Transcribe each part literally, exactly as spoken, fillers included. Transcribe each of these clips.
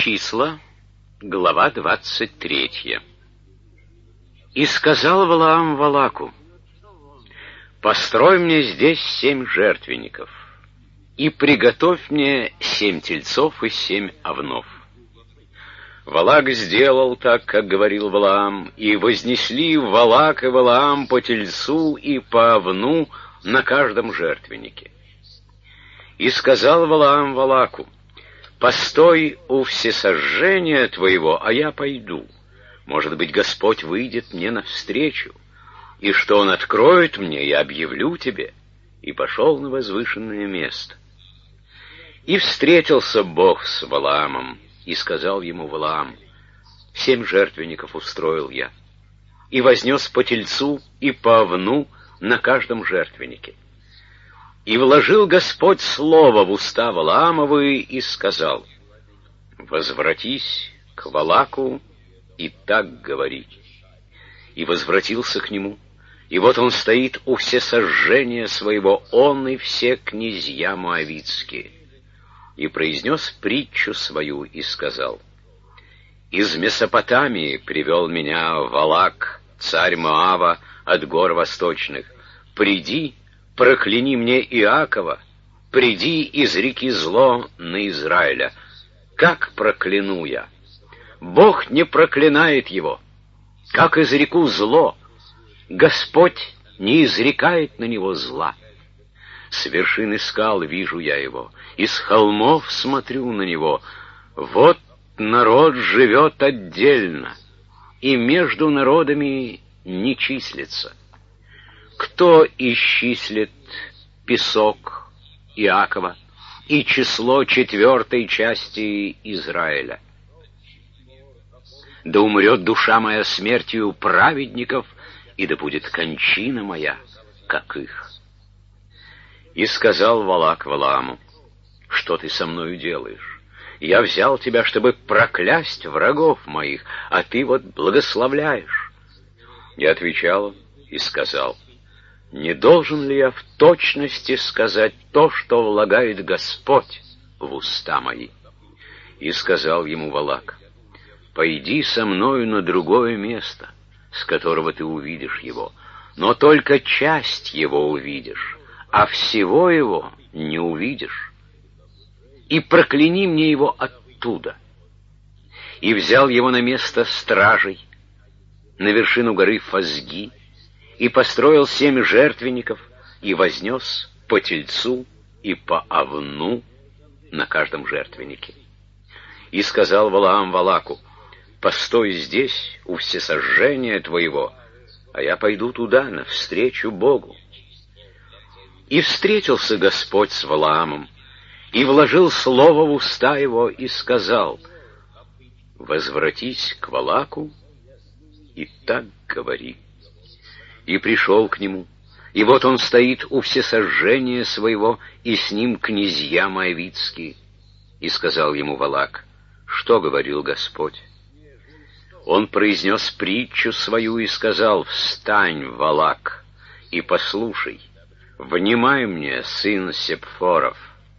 Числа, глава двадцать третья. «И сказал Валаам Валаку: построй мне здесь семь жертвенников, и приготовь мне семь тельцов и семь овнов». Валак сделал так, как говорил Валаам, и вознесли Валак и Валаам по тельцу и по овну на каждом жертвеннике. И сказал Валаам Валаку: постой у всесожжения твоего, а я пойду. Может быть, Господь выйдет мне навстречу, и что Он откроет мне, я объявлю тебе. И пошел на возвышенное место. И встретился Бог с Валаамом, и сказал ему Валаам: семь жертвенников устроил я, и вознес по тельцу и по овну на каждом жертвеннике. И вложил Господь слово в уста Валаамовы и сказал: возвратись к Валаку и так говори. И возвратился к нему, и вот он стоит у всесожжения своего, он и все князья моавитские. И произнес притчу свою и сказал: из Месопотамии привел меня Валак, царь Моава, от гор восточных. Приди, прокляни мне Иакова, приди, изреки зло на Израиля. Как прокляну я? Бог не проклинает его. Как изреку зло? Господь не изрекает на него зла. С вершины скал вижу я его, и с холмов смотрю на него. Вот народ живет отдельно, и между народами не числится. Кто исчислит песок Иакова и число четвертой части Израиля? Да умрет душа моя смертью праведников, и да будет кончина моя, как их. И сказал Валак Валааму: что ты со мною делаешь? Я взял тебя, чтобы проклясть врагов моих, а ты вот благословляешь. Я отвечал и сказал: не должен ли я в точности сказать то, что влагает Господь в уста мои? И сказал ему Валак: пойди со мною на другое место, с которого ты увидишь его, но только часть его увидишь, а всего его не увидишь. И прокляни мне его оттуда. И взял его на место стражей, на вершину горы Фазги, и построил семь жертвенников, и вознес по тельцу и по овну на каждом жертвеннике. И сказал Валаам Валаку: постой здесь у всесожжения твоего, а я пойду туда, навстречу Богу. И встретился Господь с Валаамом, и вложил слово в уста его, и сказал: возвратись к Валаку и так говори. И пришел к нему, и вот он стоит у всесожжения своего, и с ним князья моавитские. И сказал ему Валак: что говорил Господь? Он произнес притчу свою и сказал: встань, Валак, и послушай, внимай мне, сын Сепфоров.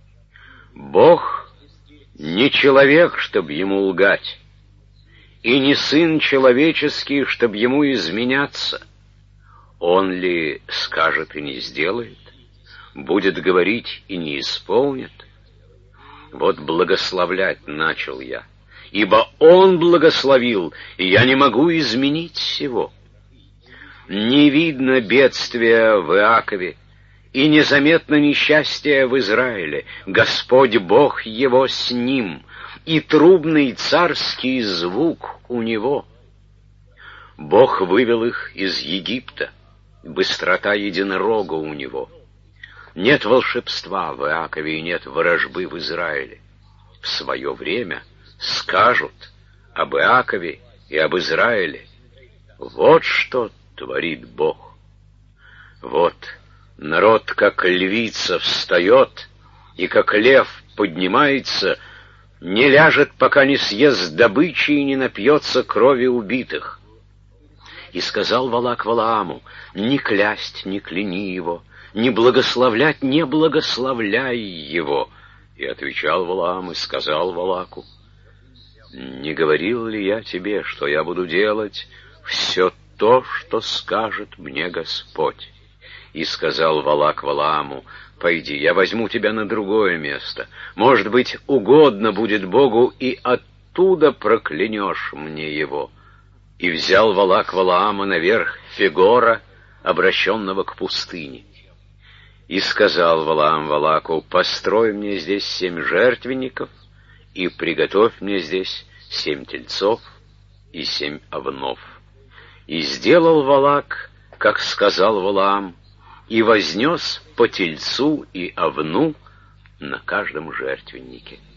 Бог не человек, чтоб ему лгать, и не сын человеческий, чтоб ему изменяться. Он ли скажет и не сделает? Будет говорить и не исполнит? Вот благословлять начал я, ибо Он благословил, и я не могу изменить сего. Не видно бедствия в Иакове, и незаметно несчастье в Израиле. Господь Бог его с ним, и трубный царский звук у него. Бог вывел их из Египта, быстрота единорога у него. Нет волшебства в Иакове и нет ворожбы в Израиле. В свое время скажут об Иакове и об Израиле: вот что творит Бог. Вот народ, как львица, встает, и как лев поднимается, не ляжет, пока не съест добычи и не напьется крови убитых. И сказал Валак Валааму: не клясть, не кляни его, не благословлять, не благословляй его. И отвечал Валаам и сказал Валаку: не говорил ли я тебе, что я буду делать все то, что скажет мне Господь? И сказал Валак Валааму: пойди, я возьму тебя на другое место. Может быть, угодно будет Богу, и оттуда проклянешь мне его. И взял Валак Валаама наверх Фегора, обращенного к пустыне. И сказал Валаам Валаку: построй мне здесь семь жертвенников, и приготовь мне здесь семь тельцов и семь овнов. И сделал Валак, как сказал Валаам, и вознес по тельцу и овну на каждом жертвеннике.